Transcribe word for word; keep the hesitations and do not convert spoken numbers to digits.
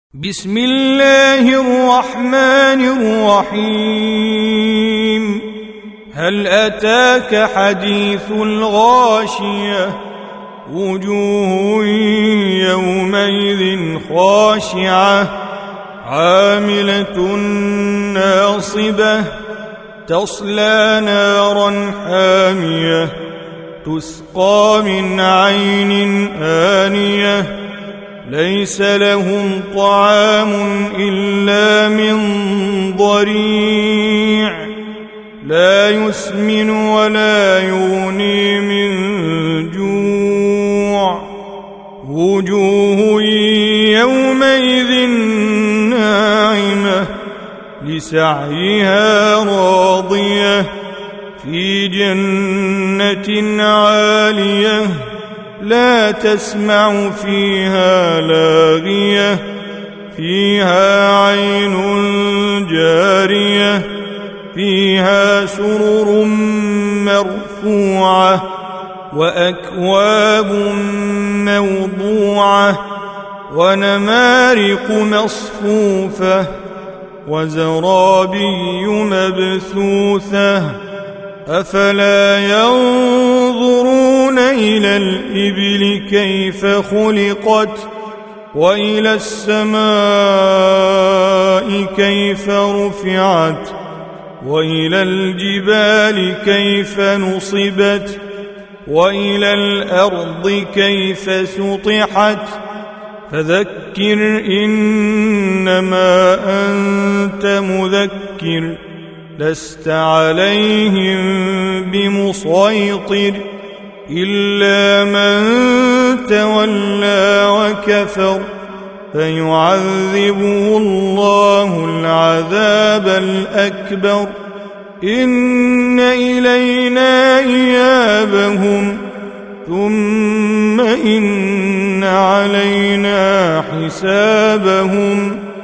بسم الله الرحمن الرحيم. هل أتاك حديث الغاشية؟ وجوه يومئذ خاشعة عاملة ناصبة تصلى نارا حامية تسقى من عين آنية ليس لهم طعام إلا من ضريع لا يسمن ولا يغني من جوع. وجوه يومئذ ناعمة لسعيها راضية في جنة عالية لا تسمع فيها لاغية فيها عين جارية فيها سرر مرفوعة وأكواب موضوعة ونمارق مصفوفة وزرابي مبثوثة أفلا ينظرون إلى الإبل كيف خلقت وإلى السماء كيف رفعت وإلى الجبال كيف نصبت وإلى الأرض كيف سطحت فذكر إنما أنت مذكر لست عليهم بمسيطر إلا من تولى وكفر فيعذبه الله العذاب الأكبر إن إلينا إيابهم ثم إن علينا حسابهم